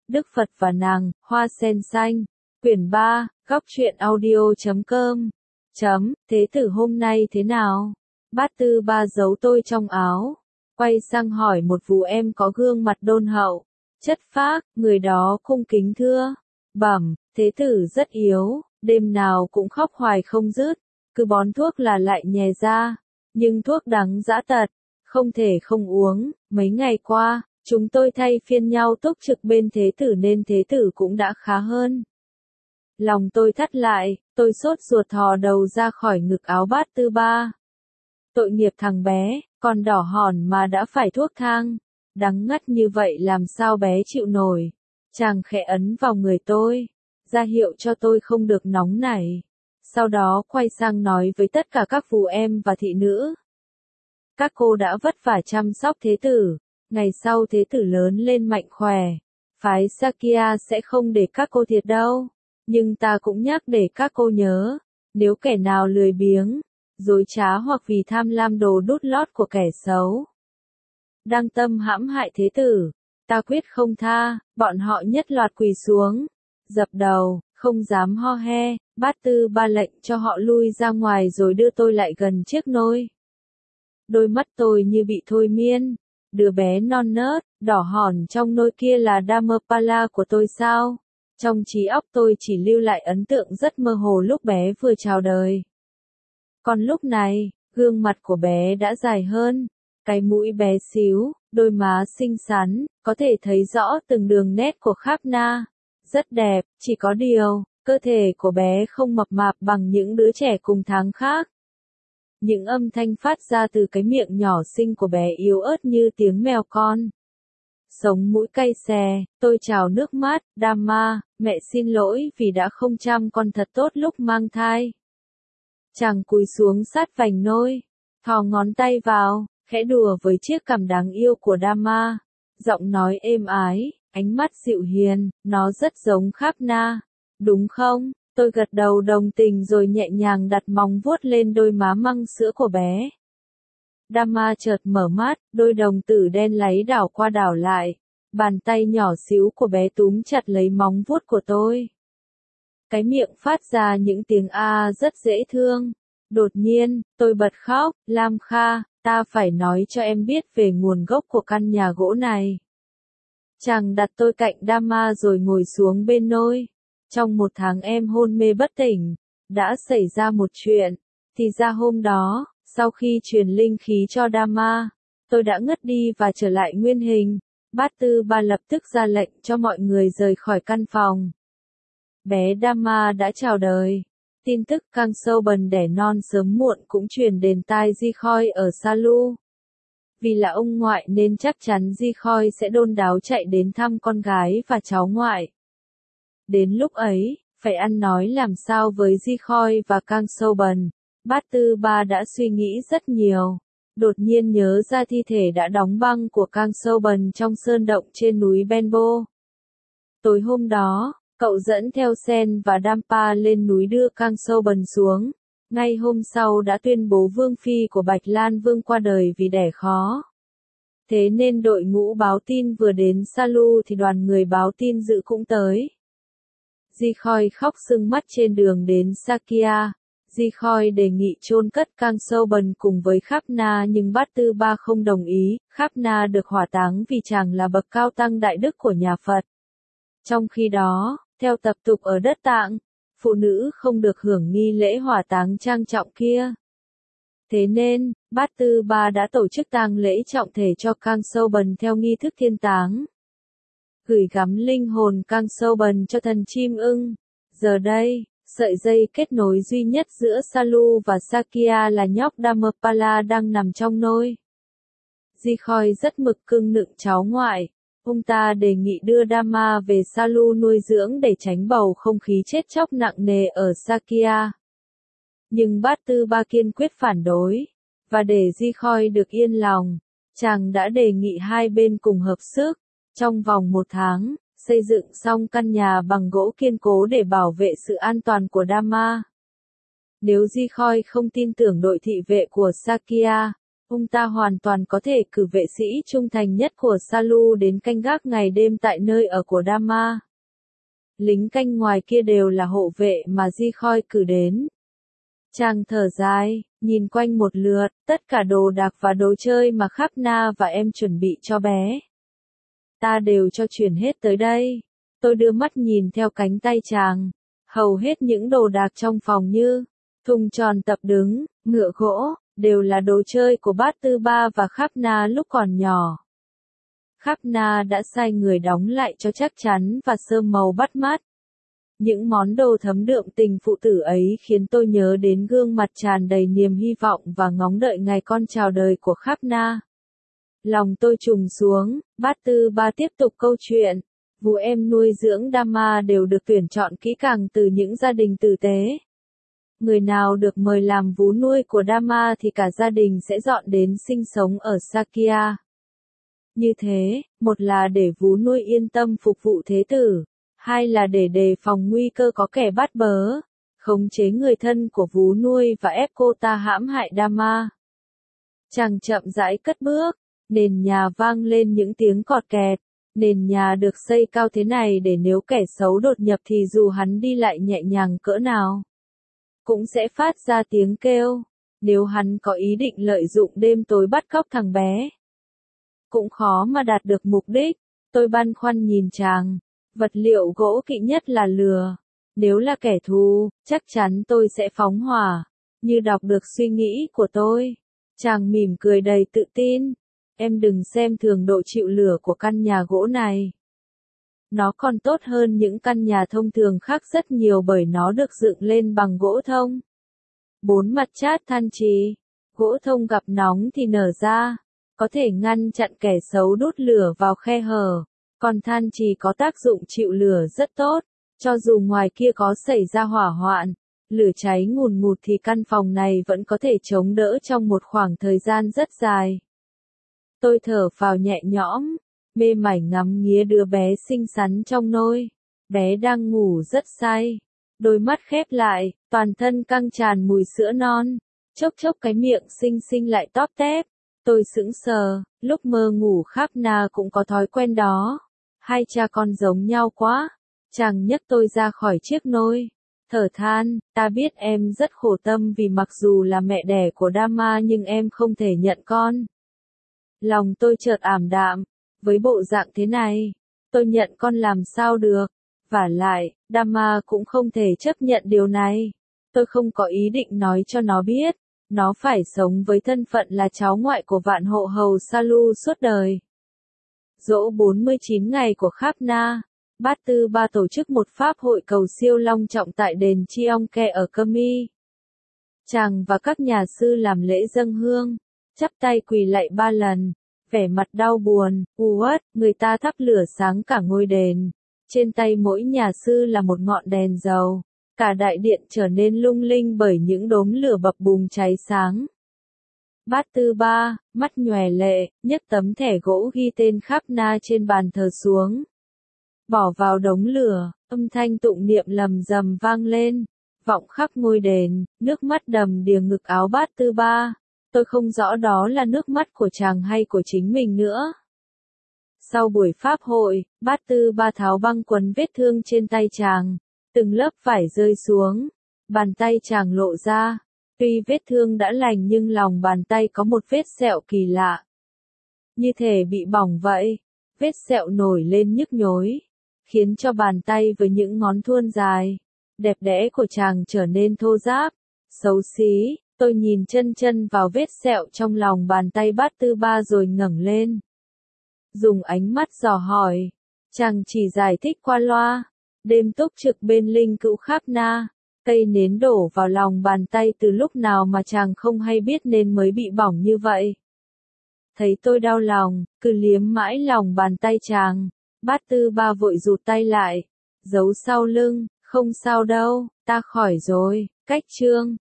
Đức Phật và nàng, Hoa sen xanh. Quyển 3, góc truyện audio.com. Thế tử hôm nay thế nào? Bát Tư Ba giấu tôi trong áo. Quay sang hỏi một vụ em có gương mặt đôn hậu, chất phác, người đó cung kính thưa. Bẩm, thế tử rất yếu, đêm nào cũng khóc hoài không dứt, cứ bón thuốc là lại nhè ra. Nhưng thuốc đắng dã tật, không thể không uống. Mấy ngày qua, chúng tôi thay phiên nhau túc trực bên thế tử nên thế tử cũng đã khá hơn. Lòng tôi thắt lại, tôi sốt ruột thò đầu ra khỏi ngực áo Bát Tư Ba. Tội nghiệp thằng bé, còn đỏ hòn mà đã phải thuốc thang. Đắng ngắt như vậy làm sao bé chịu nổi. Chàng khẽ ấn vào người tôi, ra hiệu cho tôi không được nóng nảy. Sau đó quay sang nói với tất cả các phù em và thị nữ. Các cô đã vất vả chăm sóc thế tử. Ngày sau thế tử lớn lên mạnh khỏe, phái Sakya sẽ không để các cô thiệt đâu. Nhưng ta cũng nhắc để các cô nhớ, nếu kẻ nào lười biếng, dối trá hoặc vì tham lam đồ đút lót của kẻ xấu, đang tâm hãm hại thế tử, ta quyết không tha. Bọn họ nhất loạt quỳ xuống, dập đầu, không dám ho he. Bát Tư Ba lệnh cho họ lui ra ngoài rồi đưa tôi lại gần chiếc nôi. Đôi mắt tôi như bị thôi miên. Đứa bé non nớt, đỏ hòn trong nôi kia là Dhamapala của tôi sao? Trong trí óc tôi chỉ lưu lại ấn tượng rất mơ hồ lúc bé vừa chào đời. Còn lúc này, gương mặt của bé đã dài hơn, cái mũi bé xíu, đôi má xinh xắn, có thể thấy rõ từng đường nét của Khapna. Rất đẹp, chỉ có điều, cơ thể của bé không mập mạp bằng những đứa trẻ cùng tháng khác. Những âm thanh phát ra từ cái miệng nhỏ xinh của bé yếu ớt như tiếng mèo con. Sống mũi cay xè, tôi trào nước mắt. Dhamma, mẹ xin lỗi vì đã không chăm con thật tốt lúc mang thai. Chàng cúi xuống sát vành nôi, thò ngón tay vào, khẽ đùa với chiếc cằm đáng yêu của Dhamma. Giọng nói êm ái, ánh mắt dịu hiền, nó rất giống Khapna, đúng không? Tôi gật đầu đồng tình rồi nhẹ nhàng đặt móng vuốt lên đôi má măng sữa của bé. Dhamma chợt mở mắt, đôi đồng tử đen láy đảo qua đảo lại. Bàn tay nhỏ xíu của bé túm chặt lấy móng vuốt của tôi. Cái miệng phát ra những tiếng a rất dễ thương. Đột nhiên, tôi bật khóc. Lam Kha, ta phải nói cho em biết về nguồn gốc của căn nhà gỗ này. Chàng đặt tôi cạnh Dhamma rồi ngồi xuống bên nôi. Trong 1 tháng em hôn mê bất tỉnh, đã xảy ra một chuyện. Thì ra hôm đó, sau khi truyền linh khí cho Dhamma, tôi đã ngất đi và trở lại nguyên hình. Bát Tư Ba lập tức ra lệnh cho mọi người rời khỏi căn phòng. Bé Dhamma đã chào đời. Tin tức Kang Soban đẻ non sớm muộn cũng truyền đến tai Di Khoi ở Salu. Vì là ông ngoại nên chắc chắn Di Khoi sẽ đôn đáo chạy đến thăm con gái và cháu ngoại. Đến lúc ấy, phải ăn nói làm sao với Di Khoi và Kang Soban. Bát Tư Ba đã suy nghĩ rất nhiều. Đột nhiên nhớ ra thi thể đã đóng băng của Kang Soban trong sơn động trên núi Benbo. Tối hôm đó, cậu dẫn theo Sen và Dampa lên núi đưa Kang Soban xuống. Ngay hôm sau đã tuyên bố Vương Phi của Bạch Lan Vương qua đời vì đẻ khó. Thế nên đội ngũ báo tin vừa đến Salu thì đoàn người báo tin dự cũng tới. Di Khoi khóc sưng mắt trên đường đến Sakya. Di Khoi đề nghị chôn cất Kang Soban cùng với Khapna nhưng Bát Tư Ba không đồng ý. Khapna được hỏa táng vì chàng là bậc cao tăng đại đức của nhà Phật. Trong khi đó, theo tập tục ở đất Tạng, phụ nữ không được hưởng nghi lễ hỏa táng trang trọng kia. Thế nên, Bát Tư Ba đã tổ chức tang lễ trọng thể cho Kang Soban theo nghi thức thiên táng. Gửi gắm linh hồn Kang Soban cho thần chim ưng. Giờ đây, sợi dây kết nối duy nhất giữa Salu và Sakya là nhóc Dhamapala đang nằm trong nôi. Di Khoi rất mực cưng nựng cháu ngoại. Ông ta đề nghị đưa Dhamma về Salu nuôi dưỡng để tránh bầu không khí chết chóc nặng nề ở Sakya. Nhưng Bát Tư Ba kiên quyết phản đối. Và để Di Khoi được yên lòng, chàng đã đề nghị hai bên cùng hợp sức. Trong vòng 1 tháng, xây dựng xong căn nhà bằng gỗ kiên cố để bảo vệ sự an toàn của Dhamma. Nếu Di Khoi không tin tưởng đội thị vệ của Sakya, Ông ta hoàn toàn có thể cử vệ sĩ trung thành nhất của Salu đến canh gác ngày đêm tại nơi ở của Dama. Lính canh ngoài kia đều là hộ vệ mà Di Khoi cử đến. Chàng thở dài, nhìn quanh một lượt, tất cả đồ đạc và đồ chơi mà Khapna và em chuẩn bị cho bé. Ta đều cho chuyển hết tới đây. Tôi đưa mắt nhìn theo cánh tay chàng. Hầu hết những đồ đạc trong phòng như thùng tròn tập đứng, ngựa gỗ, đều là đồ chơi của bát Tư Ba và Khapna lúc còn nhỏ. Khapna đã sai người đóng lại cho chắc chắn và sơn màu bắt mắt. Những món đồ thấm đượm tình phụ tử ấy khiến tôi nhớ đến gương mặt tràn đầy niềm hy vọng và ngóng đợi ngày con chào đời của Khapna. Lòng tôi trùng xuống, bát Tư Ba tiếp tục câu chuyện. Vú em nuôi dưỡng Dama đều được tuyển chọn kỹ càng từ những gia đình tử tế. Người nào được mời làm vú nuôi của Dama thì cả gia đình sẽ dọn đến sinh sống ở Sakya. Như thế, một là để vú nuôi yên tâm phục vụ thế tử, hai là để đề phòng nguy cơ có kẻ bắt bớ, khống chế người thân của vú nuôi và ép cô ta hãm hại Dama. Chàng chậm rãi cất bước, nền nhà vang lên những tiếng cọt kẹt. Nền nhà được xây cao thế này để nếu kẻ xấu đột nhập thì dù hắn đi lại nhẹ nhàng cỡ nào, cũng sẽ phát ra tiếng kêu. Nếu hắn có ý định lợi dụng đêm tối bắt cóc thằng bé, cũng khó mà đạt được mục đích. Tôi băn khoăn nhìn chàng. Vật liệu gỗ kỵ nhất là lửa. Nếu là kẻ thù, chắc chắn tôi sẽ phóng hỏa. Như đọc được suy nghĩ của tôi, chàng mỉm cười đầy tự tin. Em đừng xem thường độ chịu lửa của căn nhà gỗ này. Nó còn tốt hơn những căn nhà thông thường khác rất nhiều bởi nó được dựng lên bằng gỗ thông. 4 mặt chát than chì. Gỗ thông gặp nóng thì nở ra, có thể ngăn chặn kẻ xấu đốt lửa vào khe hở. Còn than chì có tác dụng chịu lửa rất tốt. Cho dù ngoài kia có xảy ra hỏa hoạn, lửa cháy ngùn ngụt thì căn phòng này vẫn có thể chống đỡ trong một khoảng thời gian rất dài. Tôi thở phào nhẹ nhõm, mê mải ngắm nghía đứa bé xinh xắn trong nôi. Bé đang ngủ rất say, đôi mắt khép lại, toàn thân căng tràn mùi sữa non, chốc chốc cái miệng xinh xinh lại tóp tép. Tôi sững sờ, lúc mơ ngủ Khapna cũng có thói quen đó. Hai cha con giống nhau quá. Chàng nhấc tôi ra khỏi chiếc nôi, thở than, ta biết em rất khổ tâm vì mặc dù là mẹ đẻ của Dama nhưng em không thể nhận con. Lòng tôi chợt ảm đạm, với bộ dạng thế này, tôi nhận con làm sao được, vả lại, Dama cũng không thể chấp nhận điều này. Tôi không có ý định nói cho nó biết, nó phải sống với thân phận là cháu ngoại của vạn hộ hầu Salu suốt đời. Giỗ 49 ngày của Khapna, Bát Tư Ba tổ chức một pháp hội cầu siêu long trọng tại đền Cheongke ở Kami. Chàng và các nhà sư làm lễ dâng hương, chắp tay quỳ lạy 3 lần, vẻ mặt đau buồn, uất, người ta thắp lửa sáng cả ngôi đền. Trên tay mỗi nhà sư là một ngọn đèn dầu, cả đại điện trở nên lung linh bởi những đốm lửa bập bùng cháy sáng. Bát Tư Ba, mắt nhòe lệ, nhấc tấm thẻ gỗ ghi tên Khapna trên bàn thờ xuống. Bỏ vào đống lửa, âm thanh tụng niệm lầm rầm vang lên, vọng khắp ngôi đền, nước mắt đầm đìa ngực áo Bát Tư Ba. Tôi không rõ đó là nước mắt của chàng hay của chính mình nữa. Sau buổi pháp hội, Bát Tư Ba tháo băng quấn vết thương trên tay chàng, từng lớp vải rơi xuống, bàn tay chàng lộ ra. Tuy vết thương đã lành nhưng lòng bàn tay có một vết sẹo kỳ lạ. Như thể bị bỏng vậy, vết sẹo nổi lên nhức nhối, khiến cho bàn tay với những ngón thuôn dài, đẹp đẽ của chàng trở nên thô ráp, xấu xí. Tôi nhìn chân chân vào vết sẹo trong lòng bàn tay Bát Tư Ba rồi ngẩng lên. Dùng ánh mắt dò hỏi, chàng chỉ giải thích qua loa. Đêm túc trực bên linh cữu Khapna, cây nến đổ vào lòng bàn tay từ lúc nào mà chàng không hay biết nên mới bị bỏng như vậy. Thấy tôi đau lòng, cứ liếm mãi lòng bàn tay chàng, Bát Tư Ba vội rụt tay lại, giấu sau lưng, không sao đâu, ta khỏi rồi, cách chương.